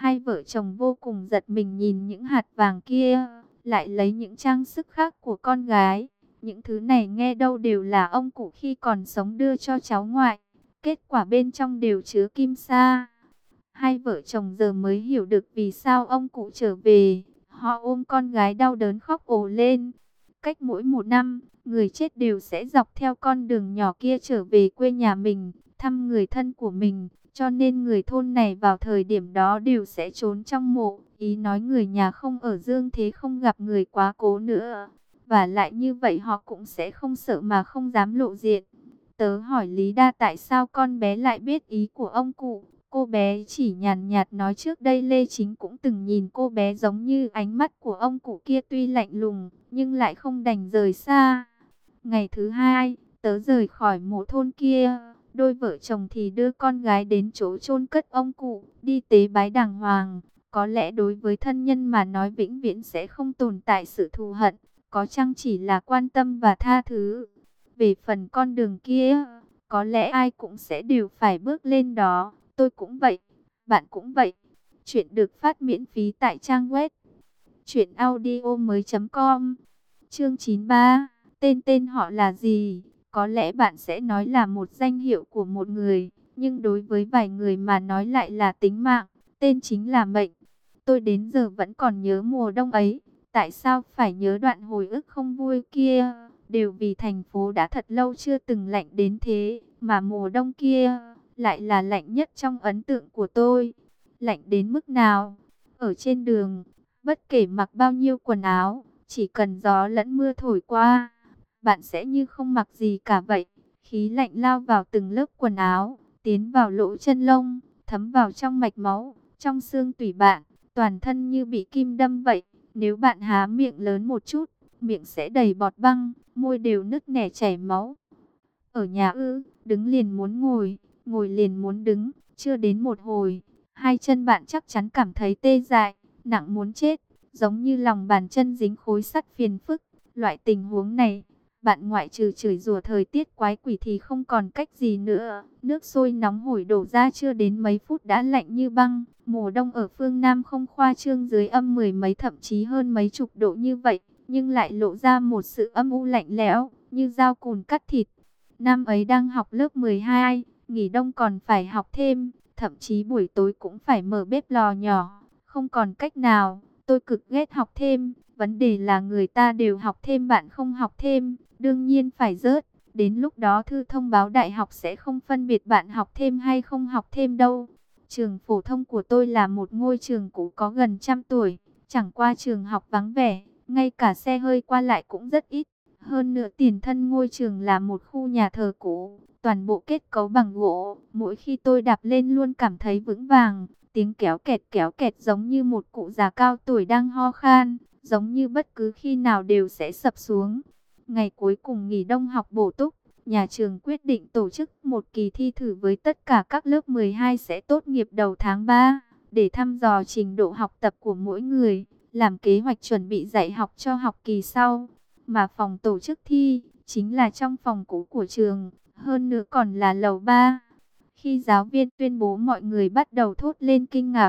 Hai vợ chồng vô cùng giật mình nhìn những hạt vàng kia, lại lấy những trang sức khác của con gái. Những thứ này nghe đâu đều là ông cụ khi còn sống đưa cho cháu ngoại. Kết quả bên trong đều chứa kim sa. Hai vợ chồng giờ mới hiểu được vì sao ông cụ trở về. Họ ôm con gái đau đớn khóc ồ lên. Cách mỗi 1 năm, người chết đều sẽ dọc theo con đường nhỏ kia trở về quê nhà mình, thăm người thân của mình. Cho nên người thôn này vào thời điểm đó đều sẽ trốn trong mộ. Ý nói người nhà không ở dương thế không gặp người quá cố nữa. Và lại như vậy họ cũng sẽ không sợ mà không dám lộ diện. Tớ hỏi Lý Đa tại sao con bé lại biết ý của ông cụ. Cô bé chỉ nhàn nhạt nói trước đây Lê Chính cũng từng nhìn cô bé giống như ánh mắt của ông cụ kia tuy lạnh lùng, nhưng lại không đành rời xa. Ngày thứ hai, tớ rời khỏi mộ thôn kia, đôi vợ chồng thì đưa con gái đến chỗ chôn cất ông cụ, đi tế bái đàng hoàng. Có lẽ đối với thân nhân mà nói vĩnh viễn sẽ không tồn tại sự thù hận, có chăng chỉ là quan tâm và tha thứ. Về phần con đường kia, có lẽ ai cũng sẽ đều phải bước lên đó. Tôi cũng vậy, bạn cũng vậy. Chuyện được phát miễn phí tại trang web truyệnaudiomoi.com. Chương 93, tên tên họ là gì? Có lẽ bạn sẽ nói là một danh hiệu của một người, nhưng đối với vài người mà nói lại là tính mạng, tên chính là mệnh. Tôi đến giờ vẫn còn nhớ mùa đông ấy. Tại sao phải nhớ đoạn hồi ức không vui kia? Đều vì thành phố đã thật lâu chưa từng lạnh đến thế, mà mùa đông kia lại là lạnh nhất trong ấn tượng của tôi. Lạnh đến mức nào? Ở trên đường, bất kể mặc bao nhiêu quần áo, chỉ cần gió lẫn mưa thổi qua, bạn sẽ như không mặc gì cả vậy. Khí lạnh lao vào từng lớp quần áo, tiến vào lỗ chân lông, thấm vào trong mạch máu, trong xương tủy bạn, toàn thân như bị kim đâm vậy. Nếu bạn há miệng lớn một chút, miệng sẽ đầy bọt băng, môi đều nứt nẻ chảy máu. Ở nhà ư, đứng liền muốn ngồi, ngồi liền muốn đứng, chưa đến một hồi, hai chân bạn chắc chắn cảm thấy tê dại, nặng muốn chết, giống như lòng bàn chân dính khối sắt phiền phức. Loại tình huống này, bạn ngoại trừ chửi rủa thời tiết quái quỷ thì không còn cách gì nữa. Nước sôi nóng hổi đổ ra chưa đến mấy phút đã lạnh như băng. Mùa đông ở phương Nam không khoa trương dưới âm mười mấy thậm chí hơn mấy chục độ như vậy, nhưng lại lộ ra một sự âm u lạnh lẽo, như dao cùn cắt thịt. Năm ấy đang học lớp 12, nghỉ đông còn phải học thêm, thậm chí buổi tối cũng phải mở bếp lò nhỏ. Không còn cách nào, tôi cực ghét học thêm. Vấn đề là người ta đều học thêm bạn không học thêm, đương nhiên phải rớt. Đến lúc đó thư thông báo đại học sẽ không phân biệt bạn học thêm hay không học thêm đâu. Trường phổ thông của tôi là một ngôi trường cũ có gần 100 tuổi, chẳng qua trường học vắng vẻ, ngay cả xe hơi qua lại cũng rất ít. Hơn nữa tiền thân ngôi trường là một khu nhà thờ cũ, toàn bộ kết cấu bằng gỗ. Mỗi khi tôi đạp lên luôn cảm thấy vững vàng, tiếng kéo kẹt giống như một cụ già cao tuổi đang ho khan, giống như bất cứ khi nào đều sẽ sập xuống. Ngày cuối cùng nghỉ đông học bổ túc, nhà trường quyết định tổ chức một kỳ thi thử với tất cả các lớp 12 sẽ tốt nghiệp đầu tháng 3, để thăm dò trình độ học tập của mỗi người, làm kế hoạch chuẩn bị dạy học cho học kỳ sau. Mà phòng tổ chức thi chính là trong phòng cũ của trường, hơn nữa còn là lầu 3. Khi giáo viên tuyên bố mọi người bắt đầu thốt lên kinh ngạc.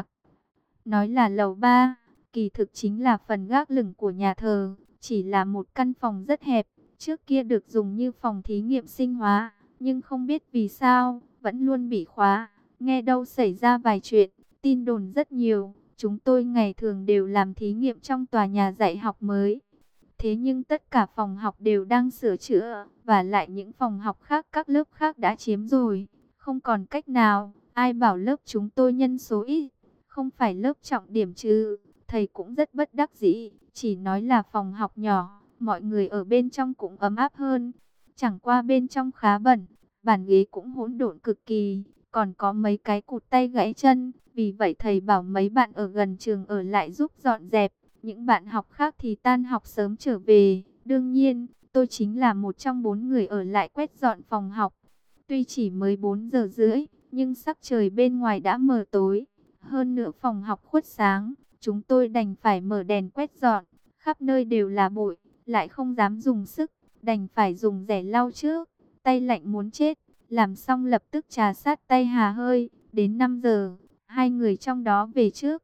Nói là lầu 3, kỳ thực chính là phần gác lửng của nhà thờ, chỉ là một căn phòng rất hẹp, trước kia được dùng như phòng thí nghiệm sinh hóa, nhưng không biết vì sao, vẫn luôn bị khóa. Nghe đâu xảy ra vài chuyện, tin đồn rất nhiều, chúng tôi ngày thường đều làm thí nghiệm trong tòa nhà dạy học mới. Thế nhưng tất cả phòng học đều đang sửa chữa, và lại những phòng học khác các lớp khác đã chiếm rồi. Không còn cách nào, ai bảo lớp chúng tôi nhân số ít, không phải lớp trọng điểm chứ. Thầy cũng rất bất đắc dĩ, chỉ nói là phòng học nhỏ, mọi người ở bên trong cũng ấm áp hơn. Chẳng qua bên trong khá bẩn, bàn ghế cũng hỗn độn cực kỳ, còn có mấy cái cụt tay gãy chân. Vì vậy thầy bảo mấy bạn ở gần trường ở lại giúp dọn dẹp. Những bạn học khác thì tan học sớm trở về. Đương nhiên, tôi chính là một trong 4 người ở lại quét dọn phòng học. Tuy chỉ mới 4 giờ rưỡi, nhưng sắc trời bên ngoài đã mờ tối. Hơn nữa phòng học khuất sáng, chúng tôi đành phải mở đèn quét dọn. Khắp nơi đều là bụi, lại không dám dùng sức, đành phải dùng rẻ lau trước. Tay lạnh muốn chết, làm xong lập tức trà sát tay hà hơi. Đến 5 giờ, hai người trong đó về trước.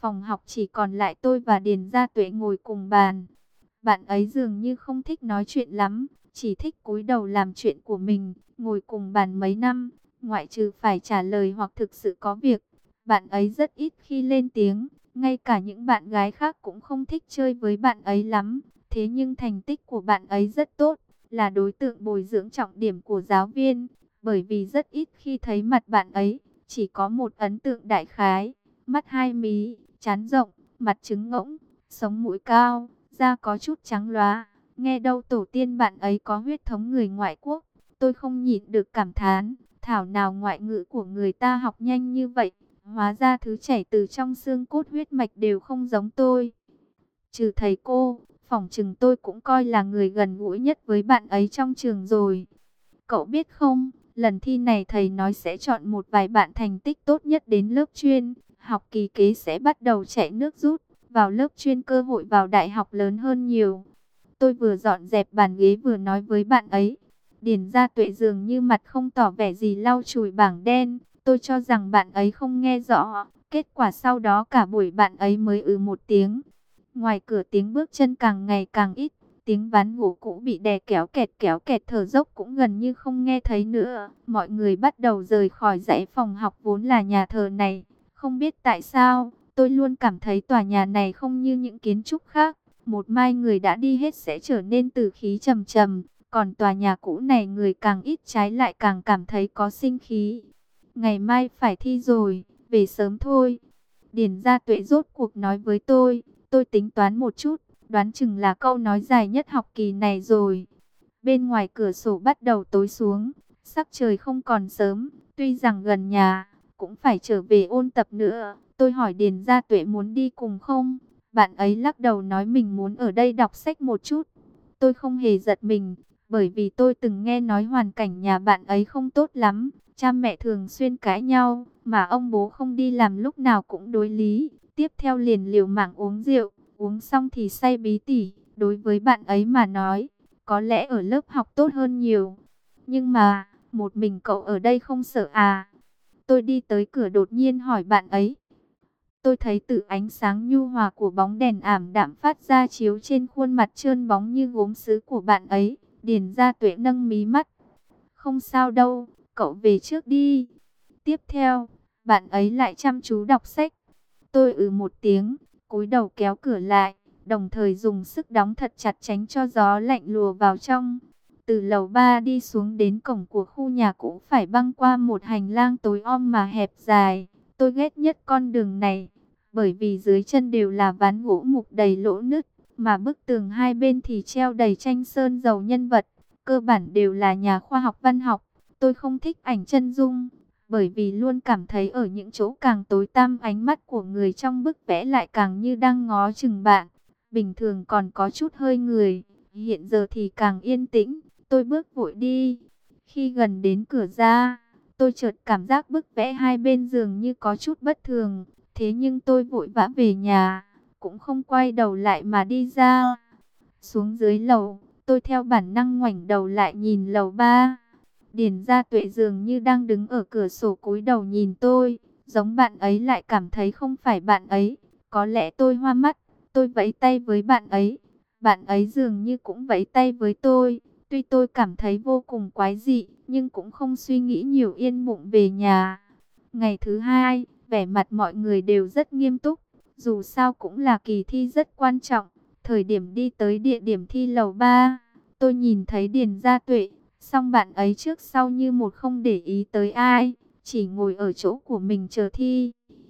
phòng học chỉ còn lại tôi và Điền Gia Tuệ ngồi cùng bàn. Bạn ấy dường như không thích nói chuyện lắm, chỉ thích cúi đầu làm chuyện của mình. Ngồi cùng bàn mấy năm, ngoại trừ phải trả lời hoặc thực sự có việc, bạn ấy rất ít khi lên tiếng. Ngay cả những bạn gái khác cũng không thích chơi với bạn ấy lắm. Thế nhưng thành tích của bạn ấy rất tốt, là đối tượng bồi dưỡng trọng điểm của giáo viên. Bởi vì rất ít khi thấy mặt bạn ấy, chỉ có một ấn tượng đại khái. Mắt hai mí, trán rộng, mặt trứng ngỗng, sống mũi cao, da có chút trắng lóa. Nghe đâu tổ tiên bạn ấy có huyết thống người ngoại quốc. Tôi không nhịn được cảm thán, thảo nào ngoại ngữ của người ta học nhanh như vậy. Hóa ra thứ chảy từ trong xương cốt huyết mạch đều không giống tôi. Trừ thầy cô, phỏng chừng tôi cũng coi là người gần gũi nhất với bạn ấy trong trường rồi. Cậu biết không, lần thi này thầy nói sẽ chọn một vài bạn thành tích tốt nhất đến lớp chuyên. Học kỳ kế sẽ bắt đầu chạy nước rút, vào lớp chuyên cơ hội vào đại học lớn hơn nhiều. Tôi vừa dọn dẹp bàn ghế vừa nói với bạn ấy. Điền Gia Tuệ dường như mặt không tỏ vẻ gì lau chùi bảng đen. Tôi cho rằng bạn ấy không nghe rõ. Kết quả sau đó cả buổi bạn ấy mới một tiếng. Ngoài cửa tiếng bước chân càng ngày càng ít. Tiếng ván gỗ cũ bị đè kéo kẹt thở dốc cũng gần như không nghe thấy nữa. Mọi người bắt đầu rời khỏi dãy phòng học vốn là nhà thờ này. Không biết tại sao, tôi luôn cảm thấy tòa nhà này không như những kiến trúc khác. Một mai người đã đi hết sẽ trở nên tử khí trầm trầm. Còn tòa nhà cũ này người càng ít trái lại càng cảm thấy có sinh khí. Ngày mai phải thi rồi, về sớm thôi. Điền Gia Tuệ rốt cuộc nói với tôi tính toán một chút, đoán chừng là câu nói dài nhất học kỳ này rồi. Bên ngoài cửa sổ bắt đầu tối xuống, sắc trời không còn sớm, tuy rằng gần nhà, cũng phải trở về ôn tập nữa. Tôi hỏi Điền Gia Tuệ muốn đi cùng không? Bạn ấy lắc đầu nói mình muốn ở đây đọc sách một chút. Tôi không hề giật mình, bởi vì tôi từng nghe nói hoàn cảnh nhà bạn ấy không tốt lắm. Cha mẹ thường xuyên cãi nhau, mà ông bố không đi làm lúc nào cũng đối lý. Tiếp theo liền liều mạng uống rượu, uống xong thì say bí tỉ. Đối với bạn ấy mà nói, có lẽ ở lớp học tốt hơn nhiều. Nhưng mà, một mình cậu ở đây không sợ à? Tôi đi tới cửa đột nhiên hỏi bạn ấy. Tôi thấy từ ánh sáng nhu hòa của bóng đèn ảm đạm phát ra chiếu trên khuôn mặt trơn bóng như gốm sứ của bạn ấy. Điền Gia Tuệ nâng mí mắt. Không sao đâu, cậu về trước đi. Tiếp theo, bạn ấy lại chăm chú đọc sách. Tôi một tiếng, cúi đầu kéo cửa lại, đồng thời dùng sức đóng thật chặt tránh cho gió lạnh lùa vào trong. Từ lầu 3 đi xuống đến cổng của khu nhà cũ phải băng qua một hành lang tối om mà hẹp dài. Tôi ghét nhất con đường này, bởi vì dưới chân đều là ván gỗ mục đầy lỗ nứt, mà bức tường hai bên thì treo đầy tranh sơn dầu nhân vật, cơ bản đều là nhà khoa học văn học. Tôi không thích ảnh chân dung, bởi vì luôn cảm thấy ở những chỗ càng tối tăm ánh mắt của người trong bức vẽ lại càng như đang ngó chừng bạn. Bình thường còn có chút hơi người, hiện giờ thì càng yên tĩnh. Tôi bước vội đi. Khi gần đến cửa ra, tôi chợt cảm giác bức vẽ hai bên giường như có chút bất thường. Thế nhưng tôi vội vã về nhà, cũng không quay đầu lại mà đi ra. Xuống dưới lầu, tôi theo bản năng ngoảnh đầu lại nhìn lầu 3. Điền Gia Tuệ dường như đang đứng ở cửa sổ cúi đầu nhìn tôi, giống bạn ấy lại cảm thấy không phải bạn ấy. Có lẽ tôi hoa mắt, tôi vẫy tay với bạn ấy. Bạn ấy dường như cũng vẫy tay với tôi. Tuy tôi cảm thấy vô cùng quái dị, nhưng cũng không suy nghĩ nhiều yên bụng về nhà. Ngày thứ hai, vẻ mặt mọi người đều rất nghiêm túc. Dù sao cũng là kỳ thi rất quan trọng. Thời điểm đi tới địa điểm thi lầu 3, tôi nhìn thấy Điền Gia Tuệ. Song bạn ấy trước sau như một không để ý tới ai, chỉ ngồi ở chỗ của mình chờ thi.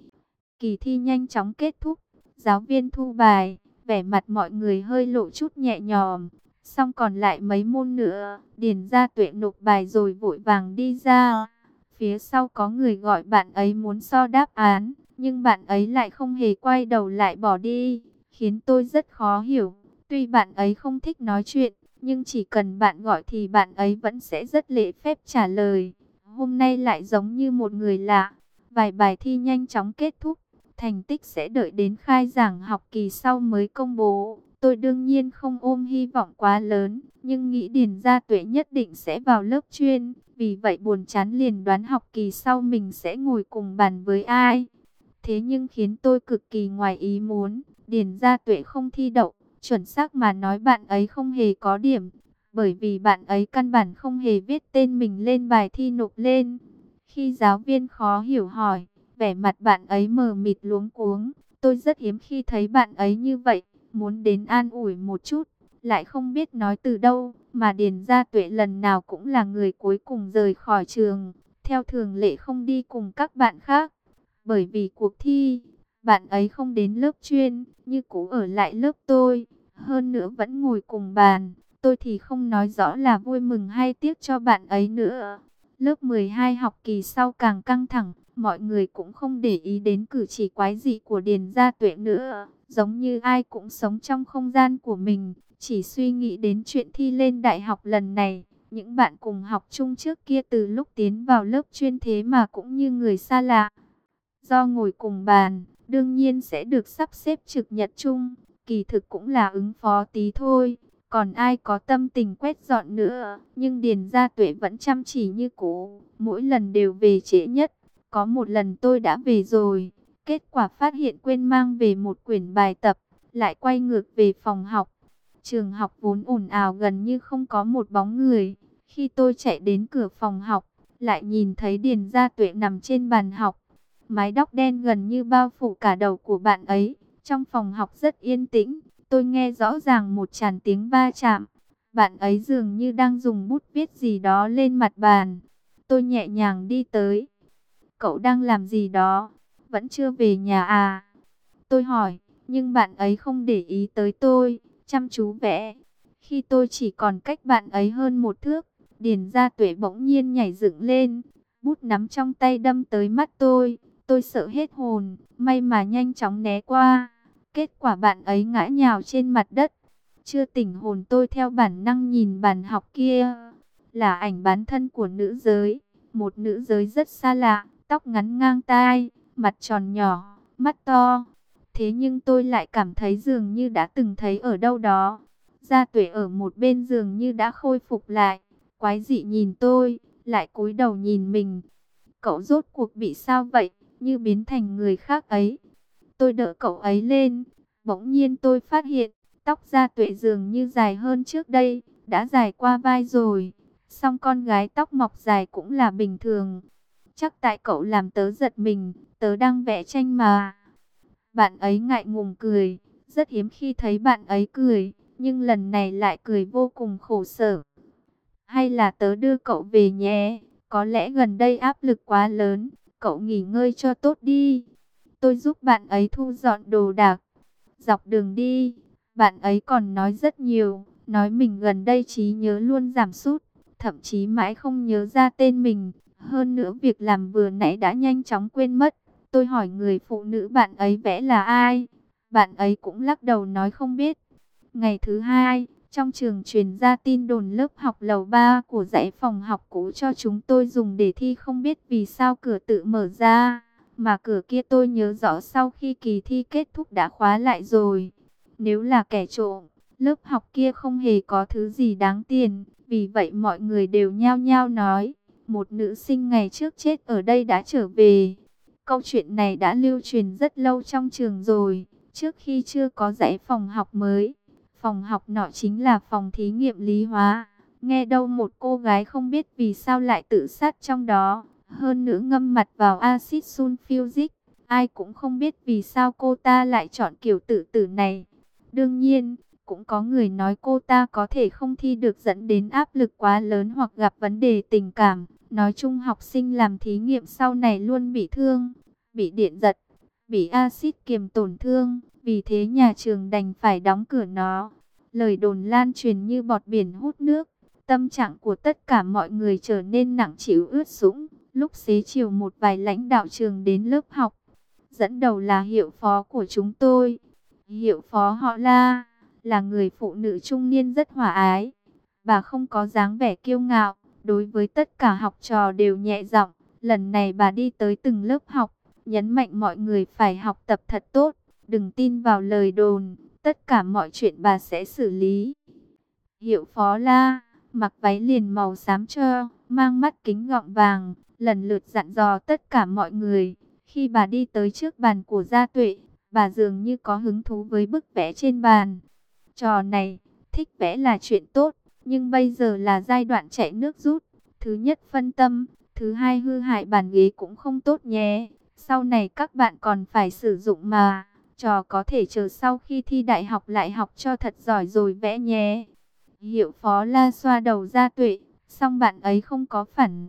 Kỳ thi nhanh chóng kết thúc, giáo viên thu bài, vẻ mặt mọi người hơi lộ chút nhẹ nhõm. Xong còn lại mấy môn nữa, Điền Gia Tuệ nộp bài rồi vội vàng đi ra. Phía sau có người gọi bạn ấy muốn so đáp án, nhưng bạn ấy lại không hề quay đầu lại bỏ đi, khiến tôi rất khó hiểu. Tuy bạn ấy không thích nói chuyện, nhưng chỉ cần bạn gọi thì bạn ấy vẫn sẽ rất lễ phép trả lời. Hôm nay lại giống như một người lạ. Vài bài thi nhanh chóng kết thúc, thành tích sẽ đợi đến khai giảng học kỳ sau mới công bố. Tôi đương nhiên không ôm hy vọng quá lớn, nhưng nghĩ Điền Gia Tuệ nhất định sẽ vào lớp chuyên. Vì vậy buồn chán liền đoán học kỳ sau mình sẽ ngồi cùng bàn với ai. Thế nhưng khiến tôi cực kỳ ngoài ý muốn, Điền Gia Tuệ không thi đậu, chuẩn xác mà nói bạn ấy không hề có điểm, bởi vì bạn ấy căn bản không hề viết tên mình lên bài thi nộp lên. Khi giáo viên khó hiểu hỏi, vẻ mặt bạn ấy mờ mịt luống cuống, tôi rất hiếm khi thấy bạn ấy như vậy, muốn đến an ủi một chút, lại không biết nói từ đâu, mà Điền Gia Tuệ lần nào cũng là người cuối cùng rời khỏi trường, theo thường lệ không đi cùng các bạn khác. Bởi vì cuộc thi, bạn ấy không đến lớp chuyên, như cũ ở lại lớp tôi, hơn nữa vẫn ngồi cùng bàn. Tôi thì không nói rõ là vui mừng hay tiếc cho bạn ấy nữa. Lớp 12 học kỳ sau càng căng thẳng, mọi người cũng không để ý đến cử chỉ quái dị của Điền Gia Tuệ nữa. Giống như ai cũng sống trong không gian của mình, chỉ suy nghĩ đến chuyện thi lên đại học lần này. Những bạn cùng học chung trước kia từ lúc tiến vào lớp chuyên thế mà cũng như người xa lạ. Do ngồi cùng bàn, đương nhiên sẽ được sắp xếp trực nhật chung, kỳ thực cũng là ứng phó tí thôi, còn ai có tâm tình quét dọn nữa. Nhưng Điền Gia Tuệ vẫn chăm chỉ như cũ, mỗi lần đều về trễ nhất. Có một lần tôi đã về rồi, kết quả phát hiện quên mang về một quyển bài tập, lại quay ngược về phòng học. Trường học vốn ồn ào gần như không có một bóng người. Khi tôi chạy đến cửa phòng học, lại nhìn thấy Điền Gia Tuệ nằm trên bàn học. Mái tóc đen gần như bao phủ cả đầu của bạn ấy. Trong phòng học rất yên tĩnh, tôi nghe rõ ràng một tràng tiếng va chạm. Bạn ấy dường như đang dùng bút viết gì đó lên mặt bàn. Tôi nhẹ nhàng đi tới. Cậu đang làm gì đó? Vẫn chưa về nhà à? Tôi hỏi, nhưng bạn ấy không để ý tới tôi, chăm chú vẽ. Khi tôi chỉ còn cách bạn ấy hơn một thước, Điền Gia Tuệ bỗng nhiên nhảy dựng lên. Bút nắm trong tay đâm tới mắt tôi. Tôi sợ hết hồn, may mà nhanh chóng né qua. Kết quả bạn ấy ngã nhào trên mặt đất. Chưa tỉnh hồn tôi theo bản năng nhìn bàn học kia. Là ảnh bán thân của nữ giới. Một nữ giới rất xa lạ, tóc ngắn ngang tai, mặt tròn nhỏ, mắt to. Thế nhưng tôi lại cảm thấy dường như đã từng thấy ở đâu đó. Gia Tuệ ở một bên dường như đã khôi phục lại. Quái dị nhìn tôi, lại cúi đầu nhìn mình. Cậu rốt cuộc bị sao vậy? Như biến thành người khác ấy. Tôi đỡ cậu ấy lên. Bỗng nhiên tôi phát hiện, tóc Gia Tuệ dường như dài hơn trước đây, đã dài qua vai rồi. Song con gái tóc mọc dài cũng là bình thường. Chắc tại cậu làm tớ giật mình, tớ đang vẽ tranh mà. Bạn ấy ngại ngùng cười, rất hiếm khi thấy bạn ấy cười, nhưng lần này lại cười vô cùng khổ sở. Hay là tớ đưa cậu về nhé, có lẽ gần đây áp lực quá lớn, cậu nghỉ ngơi cho tốt đi. Tôi giúp bạn ấy thu dọn đồ đạc. Dọc đường đi, bạn ấy còn nói rất nhiều, nói mình gần đây trí nhớ luôn giảm sút, thậm chí mãi không nhớ ra tên mình. Hơn nữa việc làm vừa nãy đã nhanh chóng quên mất. Tôi hỏi người phụ nữ bạn ấy vẽ là ai, bạn ấy cũng lắc đầu nói không biết. Ngày thứ hai, trong trường truyền ra tin đồn lớp học lầu 3 của dãy phòng học cũ cho chúng tôi dùng để thi không biết vì sao cửa tự mở ra. Mà cửa kia tôi nhớ rõ sau khi kỳ thi kết thúc đã khóa lại rồi. Nếu là kẻ trộm, lớp học kia không hề có thứ gì đáng tiền. Vì vậy mọi người đều nhao nhao nói, một nữ sinh ngày trước chết ở đây đã trở về. Câu chuyện này đã lưu truyền rất lâu trong trường rồi, trước khi chưa có dãy phòng học mới. Phòng học nọ chính là phòng thí nghiệm lý hóa. Nghe đâu một cô gái không biết vì sao lại tự sát trong đó. Hơn nữa ngâm mặt vào axit sulfuric. Ai cũng không biết vì sao cô ta lại chọn kiểu tự tử này. Đương nhiên, cũng có người nói cô ta có thể không thi được dẫn đến áp lực quá lớn hoặc gặp vấn đề tình cảm. Nói chung học sinh làm thí nghiệm sau này luôn bị thương, bị điện giật, bị axit kiềm tổn thương. Vì thế nhà trường đành phải đóng cửa nó. Lời đồn lan truyền như bọt biển hút nước. Tâm trạng của tất cả mọi người trở nên nặng trĩu ướt sũng. Lúc xế chiều một vài lãnh đạo trường đến lớp học. Dẫn đầu là hiệu phó của chúng tôi. Hiệu phó họ La, là người phụ nữ trung niên rất hòa ái. Bà không có dáng vẻ kiêu ngạo. Đối với tất cả học trò đều nhẹ giọng. Lần này bà đi tới từng lớp học, nhấn mạnh mọi người phải học tập thật tốt. Đừng tin vào lời đồn, tất cả mọi chuyện bà sẽ xử lý. Hiệu phó La, mặc váy liền màu xám cho, mang mắt kính gọng vàng, lần lượt dặn dò tất cả mọi người. Khi bà đi tới trước bàn của Gia Tuệ, bà dường như có hứng thú với bức vẽ trên bàn. Trò này, thích vẽ là chuyện tốt, nhưng bây giờ là giai đoạn chạy nước rút. Thứ nhất phân tâm, thứ hai hư hại bàn ghế cũng không tốt nhé. Sau này các bạn còn phải sử dụng mà. Trò có thể chờ sau khi thi đại học lại học cho thật giỏi rồi vẽ nhé. Hiệu phó la xoa đầu Gia Tuệ, song bạn ấy không có phản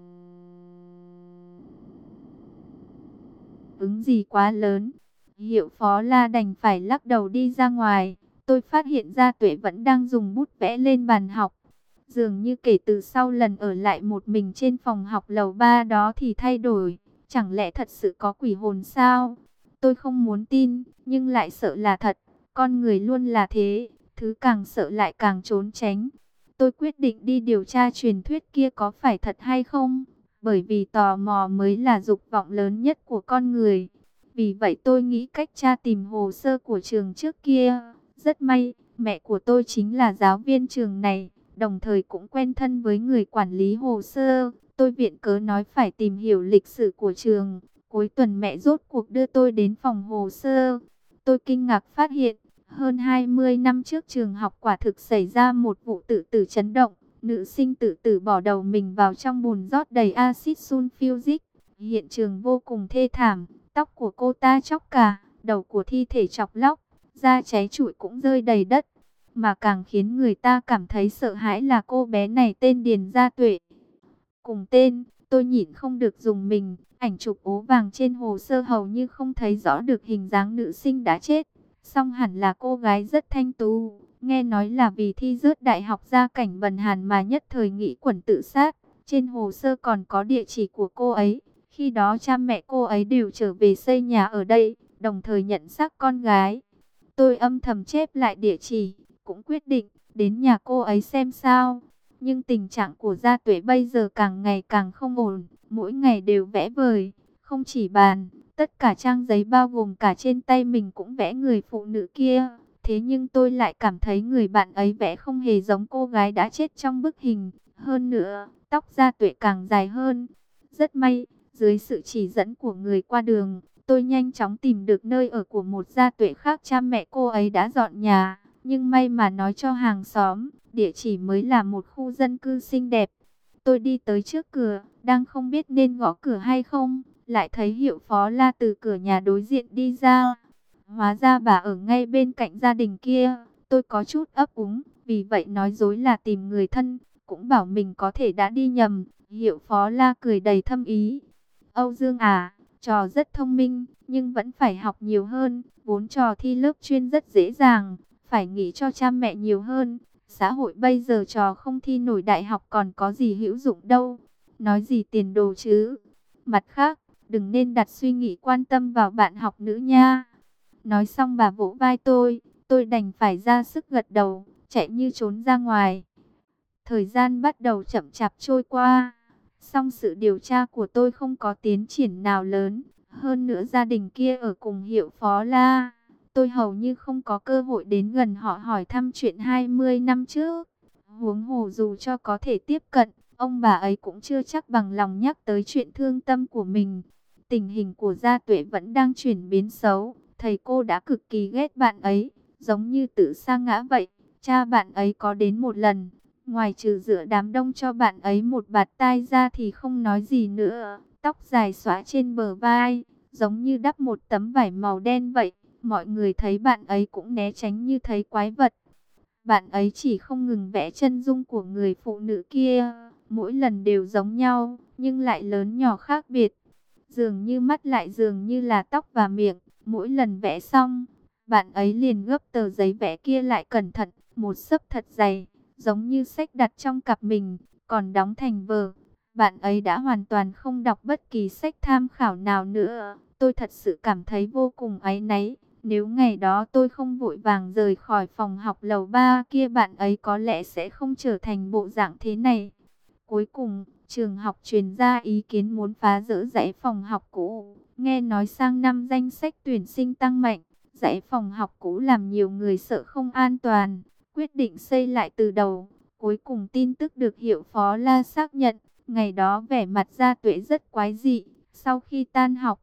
ứng gì quá lớn. Hiệu phó la đành phải lắc đầu đi ra ngoài. Tôi phát hiện ra Tuệ vẫn đang dùng bút vẽ lên bàn học. Dường như kể từ sau lần ở lại một mình trên phòng học lầu 3 đó thì thay đổi. Chẳng lẽ thật sự có quỷ hồn sao? Tôi không muốn tin, nhưng lại sợ là thật. Con người luôn là thế, thứ càng sợ lại càng trốn tránh. Tôi quyết định đi điều tra truyền thuyết kia có phải thật hay không. Bởi vì tò mò mới là dục vọng lớn nhất của con người. Vì vậy tôi nghĩ cách tra tìm hồ sơ của trường trước kia. Rất may, mẹ của tôi chính là giáo viên trường này, đồng thời cũng quen thân với người quản lý hồ sơ. Tôi viện cớ nói phải tìm hiểu lịch sử của trường. Cuối tuần mẹ rốt cuộc đưa tôi đến phòng hồ sơ. Tôi kinh ngạc phát hiện, hơn 20 năm trước trường học quả thực xảy ra một vụ tự tử chấn động. Nữ sinh tự tử bỏ đầu mình vào trong bùn rót đầy axit sulfuric. Hiện trường vô cùng thê thảm, tóc của cô ta chóc cả, đầu của thi thể chọc lóc, da cháy trụi cũng rơi đầy đất. Mà càng khiến người ta cảm thấy sợ hãi là cô bé này tên Điền Gia Tuệ. Cùng tên, tôi nhịn không được dùng mình, ảnh chụp ố vàng trên hồ sơ hầu như không thấy rõ được hình dáng nữ sinh đã chết. Song hẳn là cô gái rất thanh tú, nghe nói là vì thi rớt đại học gia cảnh bần hàn mà nhất thời nghĩ quẩn tự sát. Trên hồ sơ còn có địa chỉ của cô ấy, khi đó cha mẹ cô ấy đều trở về xây nhà ở đây, đồng thời nhận xác con gái. Tôi âm thầm chép lại địa chỉ, cũng quyết định đến nhà cô ấy xem sao. Nhưng tình trạng của Gia Tuệ bây giờ càng ngày càng không ổn, mỗi ngày đều vẽ vời, không chỉ bàn, tất cả trang giấy bao gồm cả trên tay mình cũng vẽ người phụ nữ kia. Thế nhưng tôi lại cảm thấy người bạn ấy vẽ không hề giống cô gái đã chết trong bức hình. Hơn nữa, tóc Gia Tuệ càng dài hơn. Rất may, dưới sự chỉ dẫn của người qua đường, tôi nhanh chóng tìm được nơi ở của một Gia Tuệ khác, cha mẹ cô ấy đã dọn nhà. Nhưng may mà nói cho hàng xóm, địa chỉ mới là một khu dân cư xinh đẹp. Tôi đi tới trước cửa, đang không biết nên gõ cửa hay không, lại thấy Hiệu phó La từ cửa nhà đối diện đi ra. Hóa ra bà ở ngay bên cạnh gia đình kia. Tôi có chút ấp úng, vì vậy nói dối là tìm người thân, cũng bảo mình có thể đã đi nhầm. Hiệu phó La cười đầy thâm ý. Âu Dương à, trò rất thông minh, nhưng vẫn phải học nhiều hơn. Vốn trò thi lớp chuyên rất dễ dàng, phải nghĩ cho cha mẹ nhiều hơn. Xã hội bây giờ trò không thi nổi đại học còn có gì hữu dụng đâu. Nói gì tiền đồ chứ. Mặt khác, đừng nên đặt suy nghĩ quan tâm vào bạn học nữ nha. Nói xong bà vỗ vai tôi đành phải ra sức gật đầu, chạy như trốn ra ngoài. Thời gian bắt đầu chậm chạp trôi qua, song sự điều tra của tôi không có tiến triển nào lớn. Hơn nữa gia đình kia ở cùng Hiệu phó La, tôi hầu như không có cơ hội đến gần họ hỏi thăm chuyện 20 năm trước. Huống hồ dù cho có thể tiếp cận, ông bà ấy cũng chưa chắc bằng lòng nhắc tới chuyện thương tâm của mình. Tình hình của Gia Tuệ vẫn đang chuyển biến xấu. Thầy cô đã cực kỳ ghét bạn ấy, giống như tự sa ngã vậy. Cha bạn ấy có đến một lần, ngoài trừ giữa đám đông cho bạn ấy một bạt tai ra thì không nói gì nữa. Tóc dài xõa trên bờ vai, giống như đắp một tấm vải màu đen vậy. Mọi người thấy bạn ấy cũng né tránh như thấy quái vật. Bạn ấy chỉ không ngừng vẽ chân dung của người phụ nữ kia, mỗi lần đều giống nhau, nhưng lại lớn nhỏ khác biệt. Dường như mắt lại dường như là tóc và miệng. Mỗi lần vẽ xong, bạn ấy liền gấp tờ giấy vẽ kia lại cẩn thận, một xấp thật dày, giống như sách đặt trong cặp mình, còn đóng thành vở. Bạn ấy đã hoàn toàn không đọc bất kỳ sách tham khảo nào nữa. Tôi thật sự cảm thấy vô cùng áy náy. Nếu ngày đó tôi không vội vàng rời khỏi phòng học lầu 3 kia, bạn ấy có lẽ sẽ không trở thành bộ dạng thế này. Cuối cùng, trường học truyền ra ý kiến muốn phá dỡ dãy phòng học cũ. Nghe nói sang năm danh sách tuyển sinh tăng mạnh, dãy phòng học cũ làm nhiều người sợ không an toàn, quyết định xây lại từ đầu. Cuối cùng tin tức được Hiệu phó La xác nhận, ngày đó vẻ mặt Gia Tuệ rất quái dị. Sau khi tan học,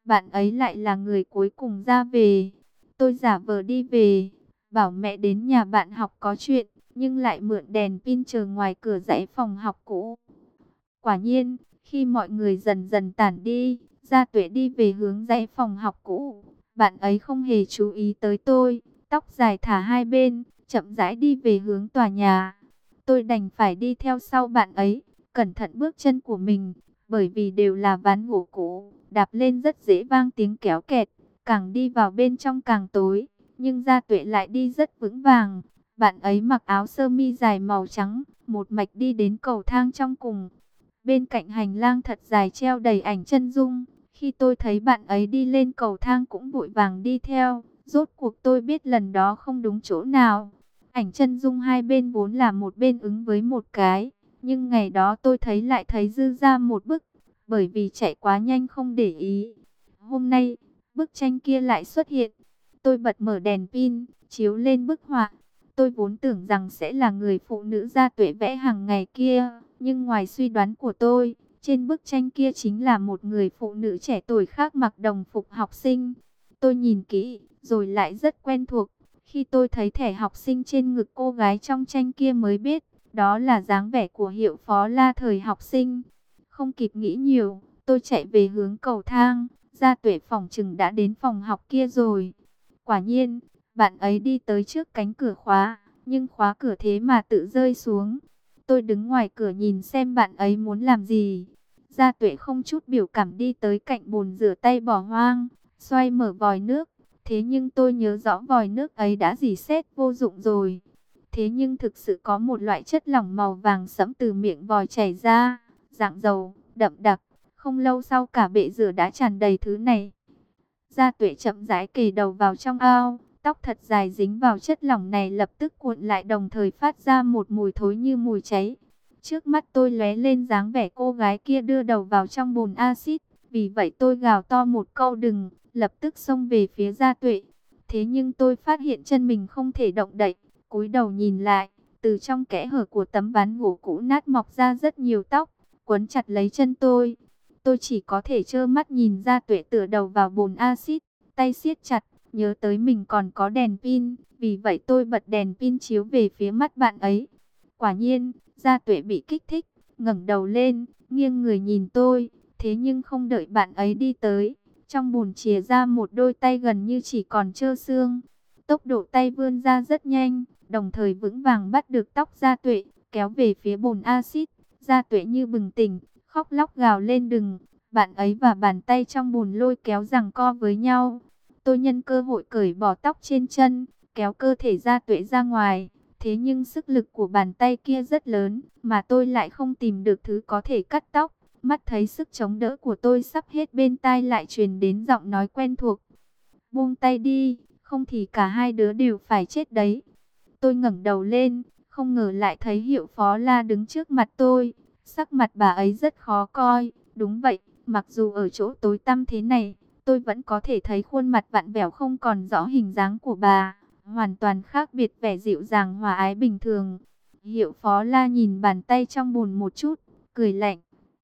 bạn ấy lại là người cuối cùng ra về. Tôi giả vờ đi về, bảo mẹ đến nhà bạn học có chuyện, nhưng lại mượn đèn pin chờ ngoài cửa dãy phòng học cũ. Quả nhiên, khi mọi người dần dần tản đi, Gia Tuệ đi về hướng dãy phòng học cũ. Bạn ấy không hề chú ý tới tôi, tóc dài thả hai bên, chậm rãi đi về hướng tòa nhà. Tôi đành phải đi theo sau bạn ấy, cẩn thận bước chân của mình, bởi vì đều là ván gỗ cũ, đạp lên rất dễ vang tiếng kéo kẹt, càng đi vào bên trong càng tối, nhưng Gia Tuệ lại đi rất vững vàng. Bạn ấy mặc áo sơ mi dài màu trắng, một mạch đi đến cầu thang trong cùng. Bên cạnh hành lang thật dài treo đầy ảnh chân dung. Khi tôi thấy bạn ấy đi lên cầu thang cũng vội vàng đi theo. Rốt cuộc tôi biết lần đó không đúng chỗ nào. Ảnh chân dung hai bên vốn là một bên ứng với một cái. Nhưng ngày đó tôi lại thấy dư ra một bức. Bởi vì chạy quá nhanh không để ý. Hôm nay, bức tranh kia lại xuất hiện. Tôi bật mở đèn pin, chiếu lên bức họa. Tôi vốn tưởng rằng sẽ là người phụ nữ Gia Tuệ vẽ hàng ngày kia, nhưng ngoài suy đoán của tôi, trên bức tranh kia chính là một người phụ nữ trẻ tuổi khác mặc đồng phục học sinh. Tôi nhìn kỹ, rồi lại rất quen thuộc. Khi tôi thấy thẻ học sinh trên ngực cô gái trong tranh kia mới biết, đó là dáng vẻ của Hiệu Phó La thời học sinh. Không kịp nghĩ nhiều, tôi chạy về hướng cầu thang. Gia Tuệ phỏng chừng đã đến phòng học kia rồi. Quả nhiên, bạn ấy đi tới trước cánh cửa khóa, nhưng khóa cửa thế mà tự rơi xuống. Tôi đứng ngoài cửa nhìn xem bạn ấy muốn làm gì. Gia Tuệ không chút biểu cảm đi tới cạnh bồn rửa tay bỏ hoang, xoay mở vòi nước. Thế nhưng tôi nhớ rõ vòi nước ấy đã rỉ sét vô dụng rồi. Thế nhưng thực sự có một loại chất lỏng màu vàng sẫm từ miệng vòi chảy ra, dạng dầu, đậm đặc. Không lâu sau cả bệ rửa đã tràn đầy thứ này. Gia Tuệ chậm rãi kề đầu vào trong ao, tóc thật dài dính vào chất lỏng này lập tức cuộn lại đồng thời phát ra một mùi thối như mùi cháy. Trước mắt tôi lóe lên dáng vẻ cô gái kia đưa đầu vào trong bồn axit, vì vậy tôi gào to một câu đừng, lập tức xông về phía Gia Tuệ. Thế nhưng tôi phát hiện chân mình không thể động đậy, cúi đầu nhìn lại, từ trong kẽ hở của tấm ván gỗ cũ nát mọc ra rất nhiều tóc, quấn chặt lấy chân tôi. Tôi chỉ có thể trơ mắt nhìn Gia Tuệ tựa đầu vào bồn axit, tay siết chặt, nhớ tới mình còn có đèn pin, vì vậy tôi bật đèn pin chiếu về phía mắt bạn ấy. Quả nhiên, Gia Tuệ bị kích thích, ngẩng đầu lên, nghiêng người nhìn tôi, thế nhưng không đợi bạn ấy đi tới, trong bồn chìa ra một đôi tay gần như chỉ còn trơ xương. Tốc độ tay vươn ra rất nhanh, đồng thời vững vàng bắt được tóc Gia Tuệ, kéo về phía bồn axit. Gia Tuệ như bừng tỉnh, khóc lóc gào lên đừng. Bạn ấy và bàn tay trong bùn lôi kéo giằng co với nhau. Tôi nhân cơ hội cởi bỏ tóc trên chân, kéo cơ thể Gia Tuệ ra ngoài. Thế nhưng sức lực của bàn tay kia rất lớn, mà tôi lại không tìm được thứ có thể cắt tóc. Mắt thấy sức chống đỡ của tôi sắp hết, bên tai lại truyền đến giọng nói quen thuộc. Buông tay đi, không thì cả hai đứa đều phải chết đấy. Tôi ngẩng đầu lên, không ngờ lại thấy Hiệu Phó La đứng trước mặt tôi. Sắc mặt bà ấy rất khó coi. Đúng vậy, mặc dù ở chỗ tối tăm thế này, tôi vẫn có thể thấy khuôn mặt vặn vẹo không còn rõ hình dáng của bà. Hoàn toàn khác biệt vẻ dịu dàng hòa ái bình thường. Hiệu Phó La nhìn bàn tay trong bùn một chút, cười lạnh.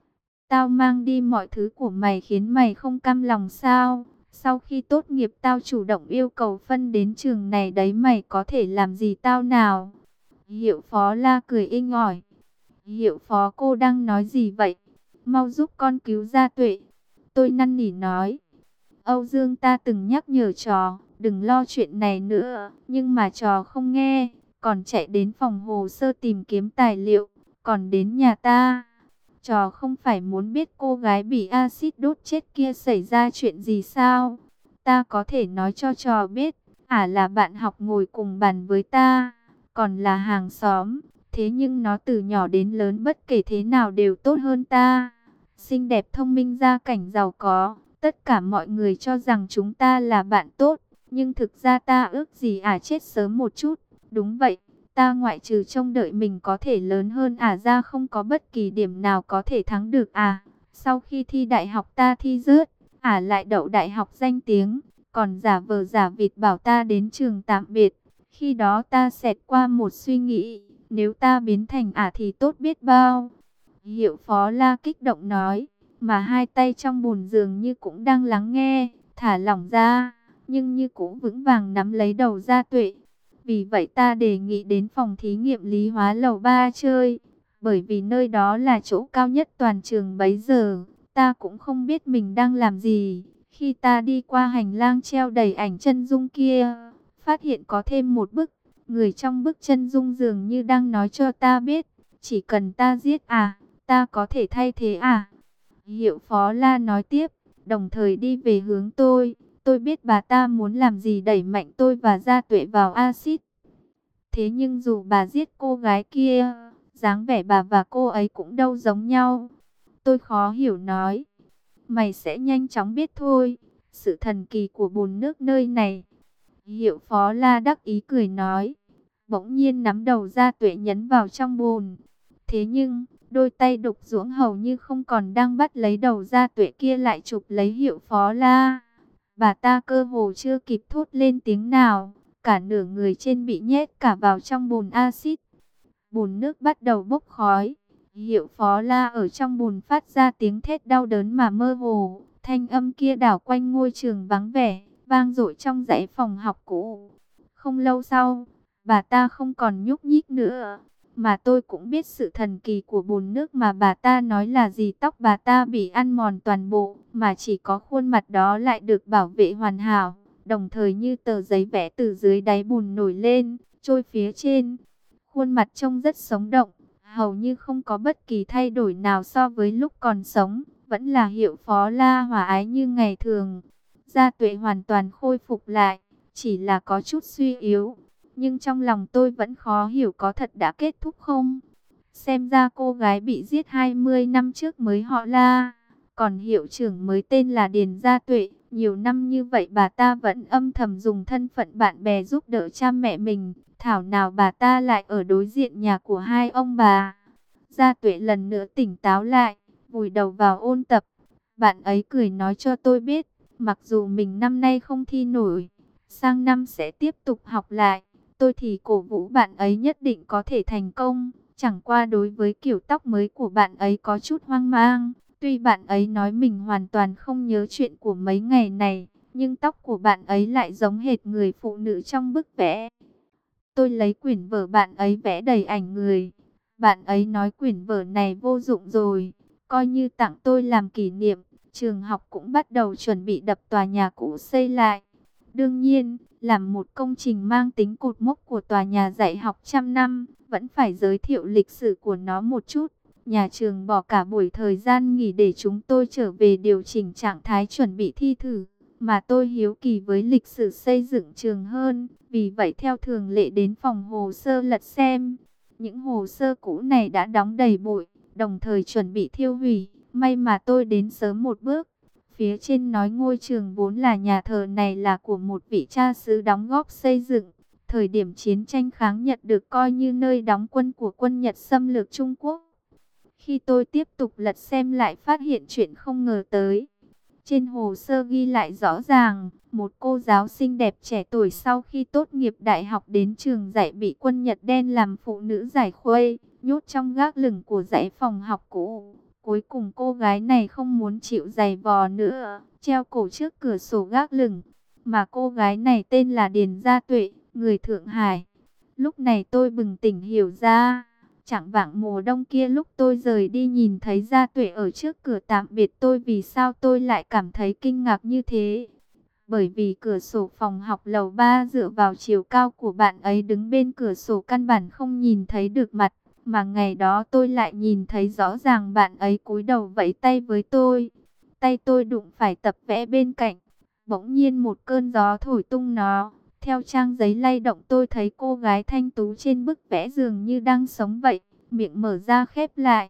Tao mang đi mọi thứ của mày khiến mày không cam lòng sao? Sau khi tốt nghiệp tao chủ động yêu cầu phân đến trường này đấy, mày có thể làm gì tao nào? Hiệu Phó La cười inh ỏi. Hiệu Phó, cô đang nói gì vậy? Mau giúp con cứu Gia Tuệ. Tôi năn nỉ nói. Âu Dương ta từng nhắc nhở trò, đừng lo chuyện này nữa. Nhưng mà trò không nghe, còn chạy đến phòng hồ sơ tìm kiếm tài liệu, còn đến nhà ta. Trò không phải muốn biết cô gái bị axit đốt chết kia xảy ra chuyện gì sao? Ta có thể nói cho trò biết, là bạn học ngồi cùng bàn với ta, còn là hàng xóm. Thế nhưng nó từ nhỏ đến lớn bất kể thế nào đều tốt hơn ta. Xinh đẹp, thông minh, gia cảnh giàu có. Tất cả mọi người cho rằng chúng ta là bạn tốt. Nhưng thực ra ta ước gì chết sớm một chút. Đúng vậy, ta ngoại trừ trông đợi mình có thể lớn hơn ra không có bất kỳ điểm nào có thể thắng được. Sau khi thi đại học ta thi rớt, lại đậu đại học danh tiếng. Còn giả vờ giả vịt bảo ta đến trường tạm biệt. Khi đó ta xẹt qua một suy nghĩ, nếu ta biến thành thì tốt biết bao. Hiệu Phó La kích động nói, mà hai tay trong bùn dường như cũng đang lắng nghe, thả lỏng ra, nhưng như cũng vững vàng nắm lấy đầu Gia Tuệ. Vì vậy ta đề nghị đến phòng thí nghiệm lý hóa lầu 3 chơi, bởi vì nơi đó là chỗ cao nhất toàn trường bấy giờ. Ta cũng không biết mình đang làm gì. Khi ta đi qua hành lang treo đầy ảnh chân dung kia, phát hiện có thêm một bức. Người trong bức chân dung dường như đang nói cho ta biết, chỉ cần ta giết ta có thể thay thế Hiệu Phó La nói tiếp, đồng thời đi về hướng tôi. Tôi biết bà ta muốn làm gì, đẩy mạnh tôi và Gia Tuệ vào axit. Thế nhưng dù bà giết cô gái kia, dáng vẻ bà và cô ấy cũng đâu giống nhau. Tôi khó hiểu nói, mày sẽ nhanh chóng biết thôi, sự thần kỳ của bùn nước nơi này. Hiệu Phó La đắc ý cười nói, bỗng nhiên nắm đầu Gia Tuệ nhấn vào trong bùn. Thế nhưng, đôi tay đục ruỗng hầu như không còn đang bắt lấy đầu Gia Tuệ kia lại chụp lấy Hiệu Phó La. Bà ta cơ hồ chưa kịp thốt lên tiếng nào, cả nửa người trên bị nhét cả vào trong bùn axit. Bùn nước bắt đầu bốc khói. Hiệu Phó La ở trong bùn phát ra tiếng thét đau đớn mà mơ hồ. Thanh âm kia đảo quanh ngôi trường vắng vẻ, vang dội trong dãy phòng học cũ. Không lâu sau, bà ta không còn nhúc nhích nữa. Mà tôi cũng biết sự thần kỳ của bùn nước mà bà ta nói là gì. Tóc bà ta bị ăn mòn toàn bộ, mà chỉ có khuôn mặt đó lại được bảo vệ hoàn hảo. Đồng thời như tờ giấy vẽ từ dưới đáy bùn nổi lên, trôi phía trên. Khuôn mặt trông rất sống động, hầu như không có bất kỳ thay đổi nào so với lúc còn sống. Vẫn là Hiệu Phó La hòa ái như ngày thường. Gia Tuệ hoàn toàn khôi phục lại, chỉ là có chút suy yếu. Nhưng trong lòng tôi vẫn khó hiểu có thật đã kết thúc không? Xem ra cô gái bị giết 20 năm trước mới họ La. Còn hiệu trưởng mới tên là Điền Gia Tuệ. Nhiều năm như vậy bà ta vẫn âm thầm dùng thân phận bạn bè giúp đỡ cha mẹ mình. Thảo nào bà ta lại ở đối diện nhà của hai ông bà. Gia Tuệ lần nữa tỉnh táo lại, vùi đầu vào ôn tập. Bạn ấy cười nói cho tôi biết, mặc dù mình năm nay không thi nổi, sang năm sẽ tiếp tục học lại. Tôi thì cổ vũ bạn ấy nhất định có thể thành công. Chẳng qua đối với kiểu tóc mới của bạn ấy có chút hoang mang. Tuy bạn ấy nói mình hoàn toàn không nhớ chuyện của mấy ngày này, nhưng tóc của bạn ấy lại giống hệt người phụ nữ trong bức vẽ. Tôi lấy quyển vở bạn ấy vẽ đầy ảnh người. Bạn ấy nói quyển vở này vô dụng rồi, coi như tặng tôi làm kỷ niệm. Trường học cũng bắt đầu chuẩn bị đập tòa nhà cũ xây lại. Đương nhiên, làm một công trình mang tính cột mốc của tòa nhà dạy học trăm năm, vẫn phải giới thiệu lịch sử của nó một chút. Nhà trường bỏ cả buổi thời gian nghỉ để chúng tôi trở về điều chỉnh trạng thái chuẩn bị thi thử. Mà tôi hiếu kỳ với lịch sử xây dựng trường hơn, vì vậy theo thường lệ đến phòng hồ sơ lật xem. Những hồ sơ cũ này đã đóng đầy bụi, đồng thời chuẩn bị thiêu hủy. May mà tôi đến sớm một bước. Phía trên nói ngôi trường vốn là nhà thờ này là của một vị cha xứ đóng góp xây dựng. Thời điểm chiến tranh kháng Nhật được coi như nơi đóng quân của quân Nhật xâm lược Trung Quốc. Khi tôi tiếp tục lật xem lại phát hiện chuyện không ngờ tới. Trên hồ sơ ghi lại rõ ràng, một cô giáo xinh đẹp trẻ tuổi sau khi tốt nghiệp đại học đến trường dạy bị quân Nhật đen làm phụ nữ giải khuây, nhốt trong gác lửng của dãy phòng học cũ. Cuối cùng cô gái này không muốn chịu giày vò nữa, treo cổ trước cửa sổ gác lửng. Mà cô gái này tên là Điền Gia Tuệ, người Thượng Hải. Lúc này tôi bừng tỉnh hiểu ra. Chẳng vạng mùa đông kia lúc tôi rời đi nhìn thấy Gia Tuệ ở trước cửa tạm biệt tôi, vì sao tôi lại cảm thấy kinh ngạc như thế? Bởi vì cửa sổ phòng học lầu 3 dựa vào chiều cao của bạn ấy đứng bên cửa sổ căn bản không nhìn thấy được mặt. Mà ngày đó tôi lại nhìn thấy rõ ràng bạn ấy cúi đầu vẫy tay với tôi. Tay tôi đụng phải tập vẽ bên cạnh. Bỗng nhiên một cơn gió thổi tung nó. Theo trang giấy lay động tôi thấy cô gái thanh tú trên bức vẽ dường như đang sống vậy, miệng mở ra khép lại.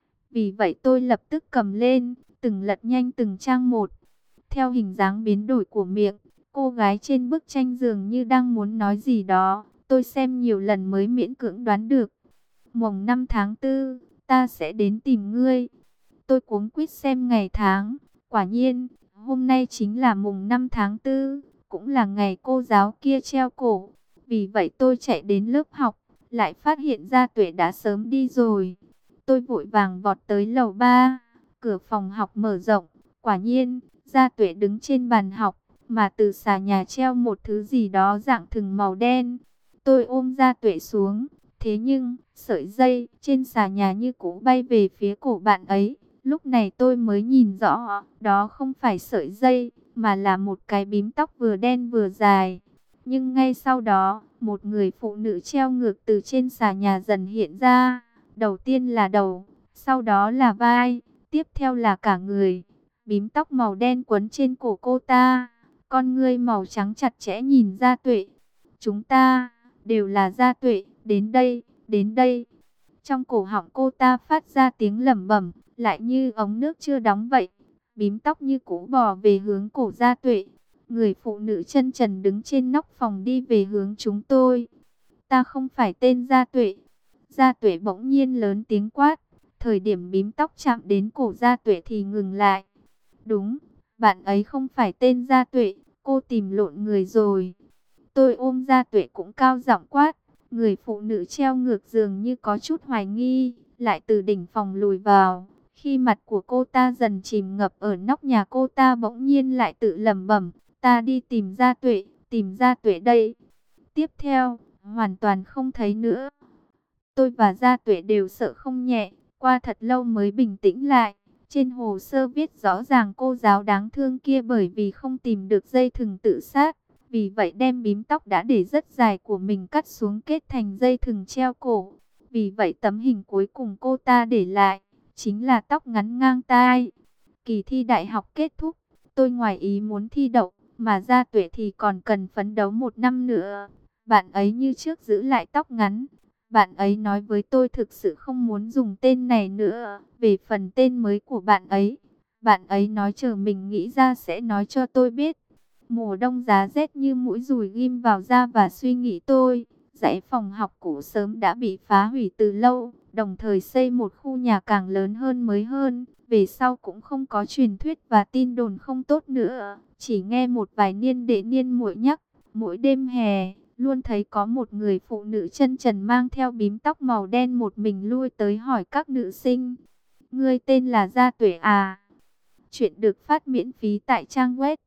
Vì vậy tôi lập tức cầm lên, từng lật nhanh từng trang một. Theo hình dáng biến đổi của miệng, cô gái trên bức tranh dường như đang muốn nói gì đó. Tôi xem nhiều lần mới miễn cưỡng đoán được. Mùng 5 tháng 4, ta sẽ đến tìm ngươi. Tôi cuống quýt xem ngày tháng. Quả nhiên, hôm nay chính là mùng 5 tháng 4. Cũng là ngày cô giáo kia treo cổ. Vì vậy tôi chạy đến lớp học, lại phát hiện ra Tuệ đã sớm đi rồi. Tôi vội vàng vọt tới lầu 3. Cửa phòng học mở rộng, quả nhiên, Gia Tuệ đứng trên bàn học, mà từ xà nhà treo một thứ gì đó dạng thừng màu đen. Tôi ôm Gia Tuệ xuống, thế nhưng, sợi dây trên xà nhà như cũ bay về phía cổ bạn ấy. Lúc này tôi mới nhìn rõ, đó không phải sợi dây, mà là một cái bím tóc vừa đen vừa dài. Nhưng ngay sau đó, một người phụ nữ treo ngược từ trên xà nhà dần hiện ra. Đầu tiên là đầu, sau đó là vai, tiếp theo là cả người. Bím tóc màu đen quấn trên cổ cô ta, con ngươi màu trắng chặt chẽ nhìn Gia Tuệ. Chúng ta, đều là Gia Tuệ, đến đây, đến đây. Trong cổ họng cô ta phát ra tiếng lẩm bẩm, lại như ống nước chưa đóng vậy. Bím tóc như cũ bò về hướng cổ Gia Tuệ. Người phụ nữ chân trần đứng trên nóc phòng đi về hướng chúng tôi. Ta không phải tên Gia Tuệ. Gia Tuệ bỗng nhiên lớn tiếng quát. Thời điểm bím tóc chạm đến cổ Gia Tuệ thì ngừng lại. Đúng, bạn ấy không phải tên Gia Tuệ. Cô tìm lộn người rồi. Tôi ôm Gia Tuệ cũng cao giọng quát. Người phụ nữ treo ngược dường như có chút hoài nghi, lại từ đỉnh phòng lùi vào. Khi mặt của cô ta dần chìm ngập ở nóc nhà, cô ta bỗng nhiên lại tự lẩm bẩm, ta đi tìm Gia Tuệ đây. Tiếp theo, hoàn toàn không thấy nữa. Tôi và Gia Tuệ đều sợ không nhẹ, qua thật lâu mới bình tĩnh lại. Trên hồ sơ viết rõ ràng cô giáo đáng thương kia bởi vì không tìm được dây thừng tự sát. Vì vậy đem bím tóc đã để rất dài của mình cắt xuống kết thành dây thừng treo cổ. Vì vậy tấm hình cuối cùng cô ta để lại, chính là tóc ngắn ngang tai. Kỳ thi đại học kết thúc, tôi ngoài ý muốn thi đậu, mà Gia Tuệ thì còn cần phấn đấu 1 năm nữa. Bạn ấy như trước giữ lại tóc ngắn. Bạn ấy nói với tôi thực sự không muốn dùng tên này nữa. Về phần tên mới của bạn ấy nói chờ mình nghĩ ra sẽ nói cho tôi biết. Mùa đông giá rét như mũi dùi ghim vào da và suy nghĩ tôi. Dãy phòng học cũ sớm đã bị phá hủy từ lâu, đồng thời xây một khu nhà càng lớn hơn mới hơn. Về sau cũng không có truyền thuyết và tin đồn không tốt nữa. Chỉ nghe một vài niên đệ niên muội nhắc, mỗi đêm hè, luôn thấy có một người phụ nữ chân trần mang theo bím tóc màu đen một mình lui tới hỏi các nữ sinh. Ngươi tên là Gia Tuệ à? Chuyện được phát miễn phí tại trang web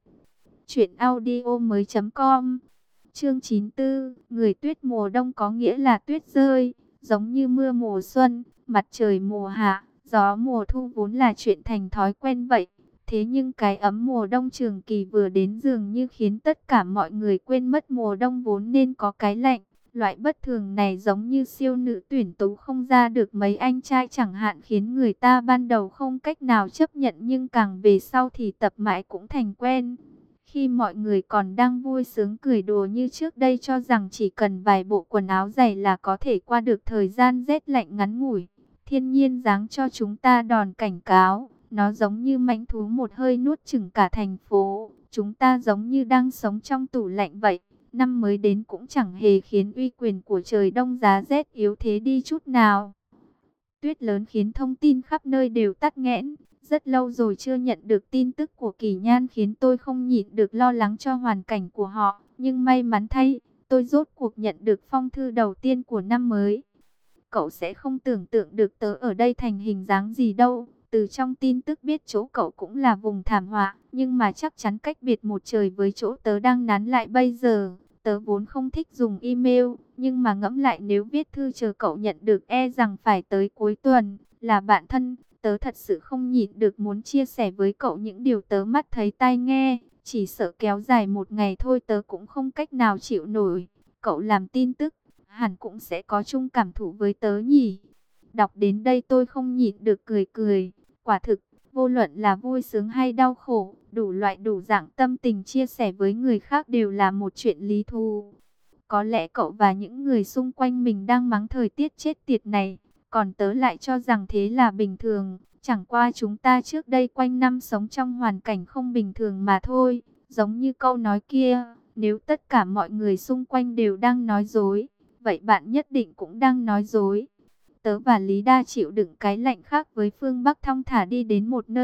truyệnaudiomoi.com. Chương 94, người tuyết mùa đông có nghĩa là tuyết rơi, giống như mưa mùa xuân, mặt trời mùa hạ, gió mùa thu vốn là chuyện thành thói quen vậy. Thế nhưng cái ấm mùa đông trường kỳ vừa đến dường như khiến tất cả mọi người quên mất mùa đông vốn nên có cái lạnh. Loại bất thường này giống như siêu nữ tuyển tú không ra được mấy anh trai chẳng hạn, khiến người ta ban đầu không cách nào chấp nhận nhưng càng về sau thì tập mãi cũng thành quen. Khi mọi người còn đang vui sướng cười đùa như trước đây cho rằng chỉ cần vài bộ quần áo dày là có thể qua được thời gian rét lạnh ngắn ngủi, thiên nhiên giáng cho chúng ta đòn cảnh cáo. Nó giống như mãnh thú một hơi nuốt chửng cả thành phố. Chúng ta giống như đang sống trong tủ lạnh vậy. Năm mới đến cũng chẳng hề khiến uy quyền của trời đông giá rét yếu thế đi chút nào. Tuyết lớn khiến thông tin khắp nơi đều tắc nghẽn. Rất lâu rồi chưa nhận được tin tức của Kỳ Nhan khiến tôi không nhịn được lo lắng cho hoàn cảnh của họ. Nhưng may mắn thay, tôi rốt cuộc nhận được phong thư đầu tiên của năm mới. Cậu sẽ không tưởng tượng được tớ ở đây thành hình dáng gì đâu. Từ trong tin tức biết chỗ cậu cũng là vùng thảm họa, nhưng mà chắc chắn cách biệt một trời với chỗ tớ đang nán lại bây giờ. Tớ vốn không thích dùng email, nhưng mà ngẫm lại nếu viết thư chờ cậu nhận được e rằng phải tới cuối tuần. Là bạn thân, tớ thật sự không nhịn được muốn chia sẻ với cậu những điều tớ mắt thấy tai nghe. Chỉ sợ kéo dài một ngày thôi tớ cũng không cách nào chịu nổi. Cậu làm tin tức, hẳn cũng sẽ có chung cảm thụ với tớ nhỉ. Đọc đến đây tôi không nhịn được cười cười. Quả thực, vô luận là vui sướng hay đau khổ, đủ loại đủ dạng tâm tình chia sẻ với người khác đều là một chuyện lý thú. Có lẽ cậu và những người xung quanh mình đang mắng thời tiết chết tiệt này, còn tớ lại cho rằng thế là bình thường. Chẳng qua chúng ta trước đây quanh năm sống trong hoàn cảnh không bình thường mà thôi. Giống như câu nói kia, nếu tất cả mọi người xung quanh đều đang nói dối, vậy bạn nhất định cũng đang nói dối. Tớ và Lý Đa chịu đựng cái lạnh khác với phương Bắc thong thả đi đến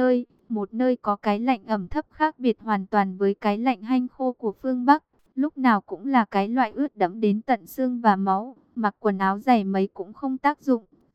một nơi có cái lạnh ẩm thấp khác biệt hoàn toàn với cái lạnh hanh khô của phương Bắc. Lúc nào cũng là cái loại ướt đẫm đến tận xương và máu, mặc quần áo dày mấy cũng không tác dụng.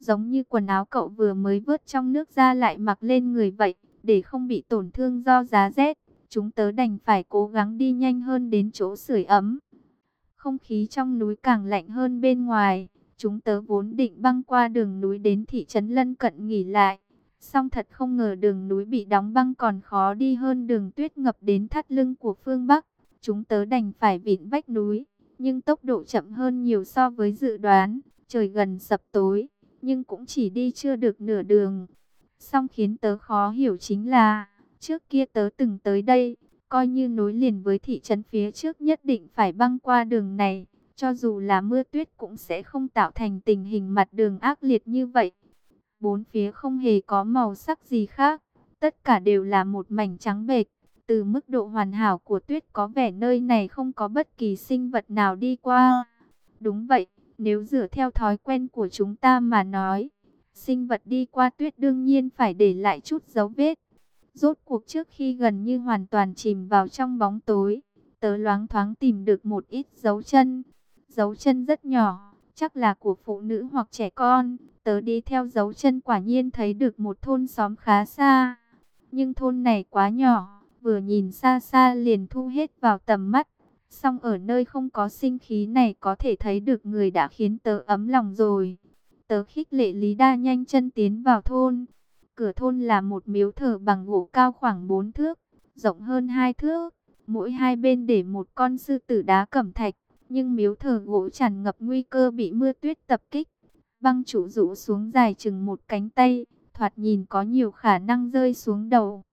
giống như quần áo cậu vừa mới vớt trong nước ra lại mặc lên người vậy, để không bị tổn thương do giá rét. Chúng tớ đành phải cố gắng đi nhanh hơn đến chỗ sưởi ấm. Không khí trong núi càng lạnh hơn bên ngoài. Chúng tớ vốn định băng qua đường núi đến thị trấn lân cận nghỉ lại. Song thật không ngờ đường núi bị đóng băng còn khó đi hơn đường tuyết ngập đến thắt lưng của phương Bắc. Chúng tớ đành phải vịn vách núi, nhưng tốc độ chậm hơn nhiều so với dự đoán. Trời gần sập tối, nhưng cũng chỉ đi chưa được nửa đường. Song khiến tớ khó hiểu chính là, trước kia tớ từng tới đây, coi như nối liền với thị trấn phía trước nhất định phải băng qua đường này. Cho dù là mưa tuyết cũng sẽ không tạo thành tình hình mặt đường ác liệt như vậy. Bốn phía không hề có màu sắc gì khác, tất cả đều là một mảnh trắng bệch. Từ mức độ hoàn hảo của tuyết có vẻ nơi này không có bất kỳ sinh vật nào đi qua. Đúng vậy, nếu dựa theo thói quen của chúng ta mà nói, sinh vật đi qua tuyết đương nhiên phải để lại chút dấu vết. Rốt cuộc trước khi gần như hoàn toàn chìm vào trong bóng tối, tớ loáng thoáng tìm được một ít dấu chân. Dấu chân rất nhỏ, chắc là của phụ nữ hoặc trẻ con. Tớ đi theo dấu chân quả nhiên thấy được một thôn xóm khá xa. Nhưng thôn này quá nhỏ, vừa nhìn xa xa liền thu hết vào tầm mắt. Song ở nơi không có sinh khí này có thể thấy được người đã khiến tớ ấm lòng rồi. Tớ khích lệ Lý Đa nhanh chân tiến vào thôn. Cửa thôn là một miếu thờ bằng gỗ cao khoảng 4 thước, rộng hơn 2 thước. Mỗi hai bên để một con sư tử đá cẩm thạch. Nhưng miếu thờ gỗ tràn ngập nguy cơ bị mưa tuyết tập kích. Băng trụ rũ xuống dài chừng một cánh tay, thoạt nhìn có nhiều khả năng rơi xuống đầu.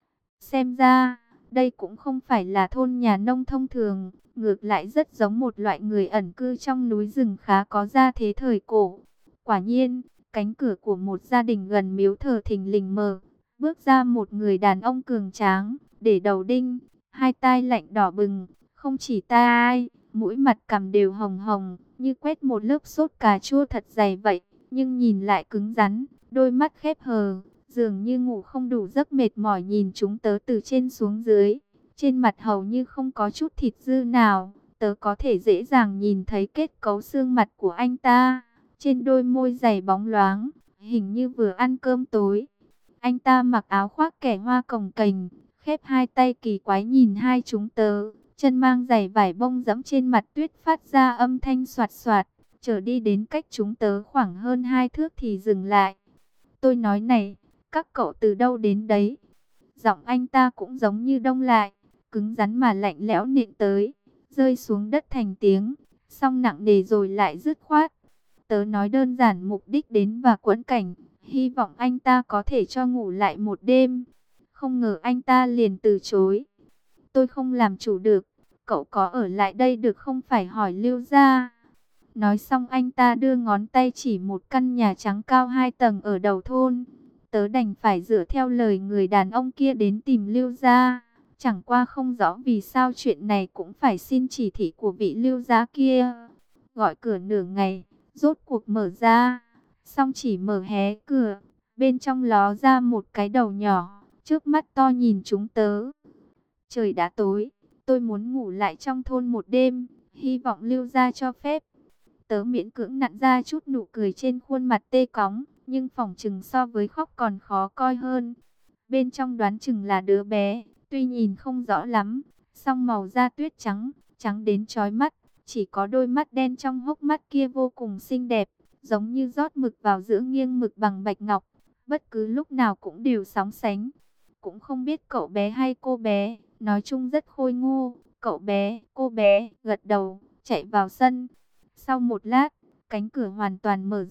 Xem ra, đây cũng không phải là thôn nhà nông thông thường, ngược lại rất giống một loại người ẩn cư trong núi rừng khá có gia thế thời cổ. Quả nhiên, cánh cửa của một gia đình gần miếu thờ thình lình mở, bước ra một người đàn ông cường tráng, để đầu đinh, hai tai lạnh đỏ bừng, không chỉ tai, mũi mặt cằm đều hồng hồng, như quét một lớp sốt cà chua thật dày vậy, nhưng nhìn lại cứng rắn, đôi mắt khép hờ, dường như ngủ không đủ giấc mệt mỏi nhìn chúng tớ từ trên xuống dưới. Trên mặt hầu như không có chút thịt dư nào, tớ có thể dễ dàng nhìn thấy kết cấu xương mặt của anh ta. Trên đôi môi dày bóng loáng, hình như vừa ăn cơm tối. Anh ta mặc áo khoác kẻ hoa cồng kềnh, khép hai tay kỳ quái nhìn hai chúng tớ. Chân mang giày vải bông dẫm trên mặt tuyết phát ra âm thanh soạt soạt. Trở đi đến cách chúng tớ khoảng hơn 2 thước thì dừng lại. Tôi nói này, các cậu từ đâu đến đấy? Giọng anh ta cũng giống như đông lại, cứng rắn mà lạnh lẽo nện tới, rơi xuống đất thành tiếng, xong nặng nề rồi lại dứt khoát. Tớ nói đơn giản mục đích đến và quẫn cảnh, hy vọng anh ta có thể cho ngủ lại một đêm. Không ngờ anh ta liền từ chối. Tôi không làm chủ được, cậu có ở lại đây được không, phải hỏi Lưu gia. Nói xong anh ta đưa ngón tay chỉ một căn nhà trắng cao 2 tầng ở đầu thôn. Tớ đành phải dựa theo lời người đàn ông kia đến tìm Lưu gia. Chẳng qua không rõ vì sao chuyện này cũng phải xin chỉ thị của vị Lưu gia kia. Gọi cửa nửa ngày, rốt cuộc mở ra. Xong chỉ mở hé cửa, bên trong ló ra một cái đầu nhỏ, trước mắt to nhìn chúng tớ. Trời đã tối, tôi muốn ngủ lại trong thôn một đêm, hy vọng Lưu gia cho phép. Tớ miễn cưỡng nặn ra chút nụ cười trên khuôn mặt tê cóng, nhưng phỏng chừng so với khóc còn khó coi hơn. Bên trong đoán chừng là đứa bé, tuy nhìn không rõ lắm, song màu da tuyết trắng, trắng đến chói mắt, chỉ có đôi mắt đen trong hốc mắt kia vô cùng xinh đẹp, giống như rót mực vào giữa nghiêng mực bằng bạch ngọc, bất cứ lúc nào cũng đều sóng sánh. Cũng không biết cậu bé hay cô bé, nói chung rất khôi ngô. Cậu bé, cô bé, gật đầu, chạy vào sân. Sau một lát, cánh cửa hoàn toàn mở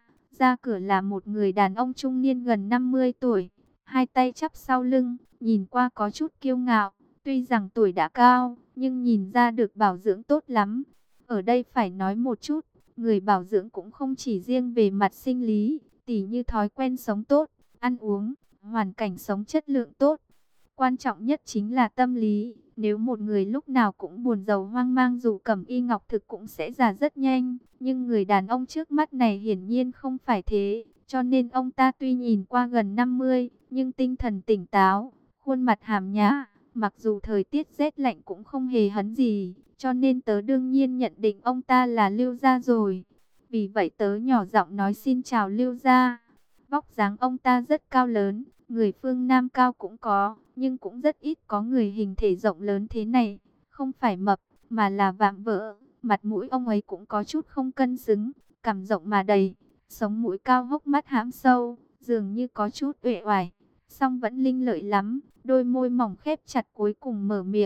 ra cửa là một người đàn ông trung niên gần 50 tuổi, hai tay chắp sau lưng, nhìn qua có chút kiêu ngạo. Tuy rằng tuổi đã cao, nhưng nhìn ra được bảo dưỡng tốt lắm. Ở đây phải nói một chút, người bảo dưỡng cũng không chỉ riêng về mặt sinh lý, tỉ như thói quen sống tốt, ăn uống, hoàn cảnh sống chất lượng tốt. Quan trọng nhất chính là tâm lý. Nếu một người lúc nào cũng buồn rầu hoang mang dù cầm y ngọc thực cũng sẽ già rất nhanh. Nhưng người đàn ông trước mắt này hiển nhiên không phải thế. Cho nên ông ta tuy nhìn qua gần 50, nhưng tinh thần tỉnh táo, khuôn mặt hàm nhã. Mặc dù thời tiết rét lạnh cũng không hề hấn gì. Cho nên tớ đương nhiên nhận định ông ta là Lưu gia rồi. Vì vậy tớ nhỏ giọng nói xin chào Lưu gia. Vóc dáng ông ta rất cao lớn, người phương Nam cao cũng có, nhưng cũng rất ít có người hình thể rộng lớn thế này. Không phải mập, mà là vạm vỡ. Mặt mũi ông ấy cũng có chút không cân xứng, cằm rộng mà đầy, sống mũi cao, hốc mắt hãm sâu, dường như có chút uể oải, song vẫn linh lợi lắm. Đôi môi mỏng khép chặt, cuối cùng mở miệng.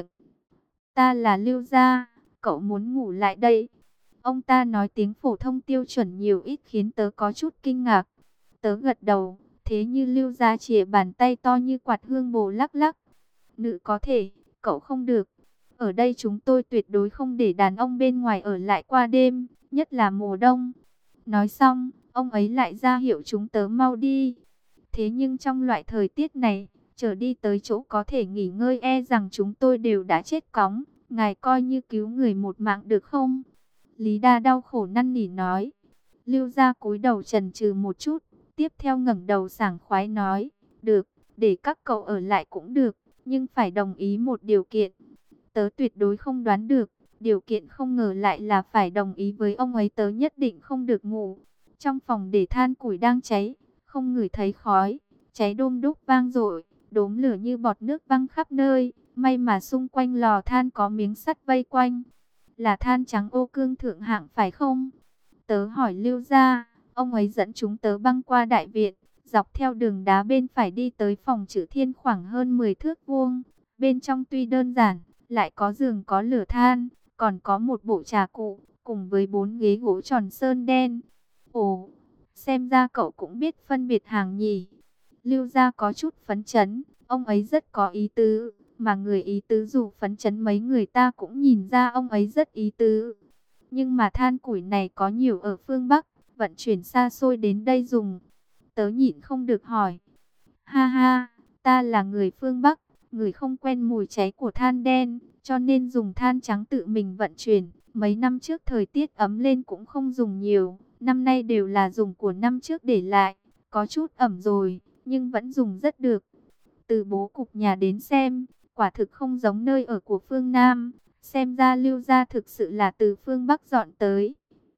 Ta là Lưu gia, cậu muốn ngủ lại đây. Ông ta nói tiếng phổ thông tiêu chuẩn nhiều ít khiến tớ có chút kinh ngạc. Tớ gật đầu, thế như Lưu gia chìa bàn tay to như quạt hương bồ lắc lắc. Nữ có thể, cậu không được. Ở đây chúng tôi tuyệt đối không để đàn ông bên ngoài ở lại qua đêm, nhất là mùa đông. Nói xong, ông ấy lại ra hiệu chúng tớ mau đi. Thế nhưng trong loại thời tiết này, trở đi tới chỗ có thể nghỉ ngơi e rằng chúng tôi đều đã chết cóng. Ngài coi như cứu người một mạng được không? Lý Đa đau khổ năn nỉ nói. Lưu gia cúi đầu chần chừ một chút, tiếp theo ngẩng đầu sảng khoái nói, được, để các cậu ở lại cũng được, nhưng phải đồng ý một điều kiện. Tớ tuyệt đối không đoán được, điều kiện không ngờ lại là phải đồng ý với ông ấy. Tớ nhất định không được ngủ. Trong phòng để than củi đang cháy, không ngửi thấy khói, cháy đôm đúc vang dội, đốm lửa như bọt nước văng khắp nơi. May mà xung quanh lò than có miếng sắt vây quanh. Là than trắng ô cương thượng hạng phải không? Tớ hỏi Lưu gia. Ông ấy dẫn chúng tớ băng qua đại viện, dọc theo đường đá bên phải đi tới phòng Chữ Thiên khoảng hơn 10 thước vuông. Bên trong tuy đơn giản, lại có giường có lửa than, còn có một bộ trà cụ, cùng với 4 ghế gỗ tròn sơn đen. Ồ, xem ra cậu cũng biết phân biệt hàng nhỉ. Lưu gia có chút phấn chấn, ông ấy rất có ý tứ, mà người ý tứ dù phấn chấn mấy người ta cũng nhìn ra ông ấy rất ý tứ. Nhưng mà than củi này có nhiều ở phương Bắc, vận chuyển xa xôi đến đây dùng. Tớ nhịn không được hỏi. Ha ha, ta là người phương Bắc, người không quen mùi cháy của than đen, cho nên dùng than trắng tự mình vận chuyển. Mấy năm trước thời tiết ấm lên cũng không dùng nhiều, năm nay đều là dùng của năm trước để lại, có chút ẩm rồi, nhưng vẫn dùng rất được. Từ bố cục nhà đến xem, quả thực không giống nơi ở của phương Nam, xem ra Lưu gia thực sự là từ phương Bắc dọn tới.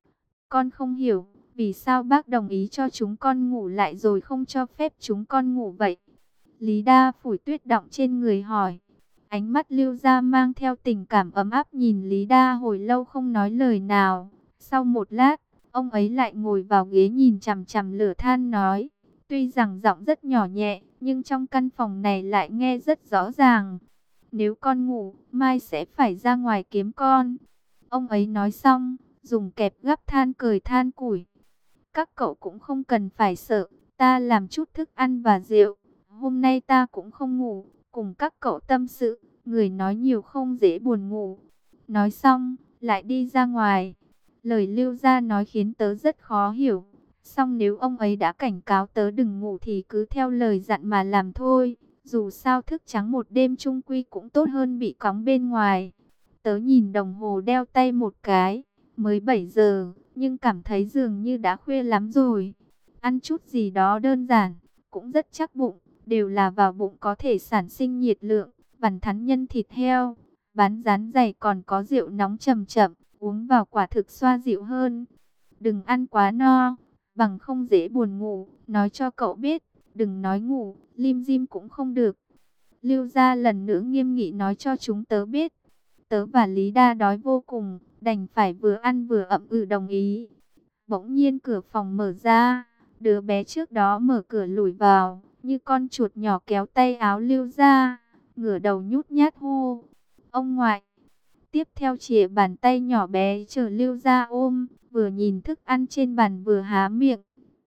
Con không hiểu, vì sao bác đồng ý cho chúng con ngủ lại rồi không cho phép chúng con ngủ vậy? Lý Đa phủi tuyết đọng trên người hỏi. Ánh mắt Lưu gia mang theo tình cảm ấm áp nhìn Lý Đa hồi lâu không nói lời nào. Sau một lát, ông ấy lại ngồi vào ghế nhìn chằm chằm lửa than nói. Tuy rằng giọng rất nhỏ nhẹ, nhưng trong căn phòng này lại nghe rất rõ ràng. Nếu con ngủ, mai sẽ phải ra ngoài kiếm con. Ông ấy nói xong, dùng kẹp gắp than cởi than củi. Các cậu cũng không cần phải sợ, ta làm chút thức ăn và rượu. Hôm nay ta cũng không ngủ, cùng các cậu tâm sự, người nói nhiều không dễ buồn ngủ. Nói xong, lại đi ra ngoài. Lời Lưu gia nói khiến tớ rất khó hiểu. Song nếu ông ấy đã cảnh cáo tớ đừng ngủ thì cứ theo lời dặn mà làm thôi. Dù sao thức trắng một đêm chung quy cũng tốt hơn bị cóng bên ngoài. Tớ nhìn đồng hồ đeo tay một cái, mới 7 giờ, nhưng cảm thấy dường như đã khuya lắm rồi. Ăn chút gì đó đơn giản, cũng rất chắc bụng, đều là vào bụng có thể sản sinh nhiệt lượng, vằn thắn nhân thịt heo, bán rán dày còn có rượu nóng chậm chậm, uống vào quả thực xoa dịu hơn. Đừng ăn quá no, bằng không dễ buồn ngủ, nói cho cậu biết, đừng nói ngủ, lim dim cũng không được. Lưu gia lần nữa nghiêm nghị nói cho chúng tớ biết. Tớ và Lý Đa đói vô cùng, đành phải vừa ăn vừa ậm ừ đồng ý. Bỗng nhiên cửa phòng mở ra, đứa bé trước đó mở cửa lủi vào, như con chuột nhỏ kéo tay áo Lưu gia, ngửa đầu nhút nhát hô. Ông ngoại. Tiếp theo chìa bàn tay nhỏ bé chờ Lưu gia ôm, vừa nhìn thức ăn trên bàn vừa há miệng.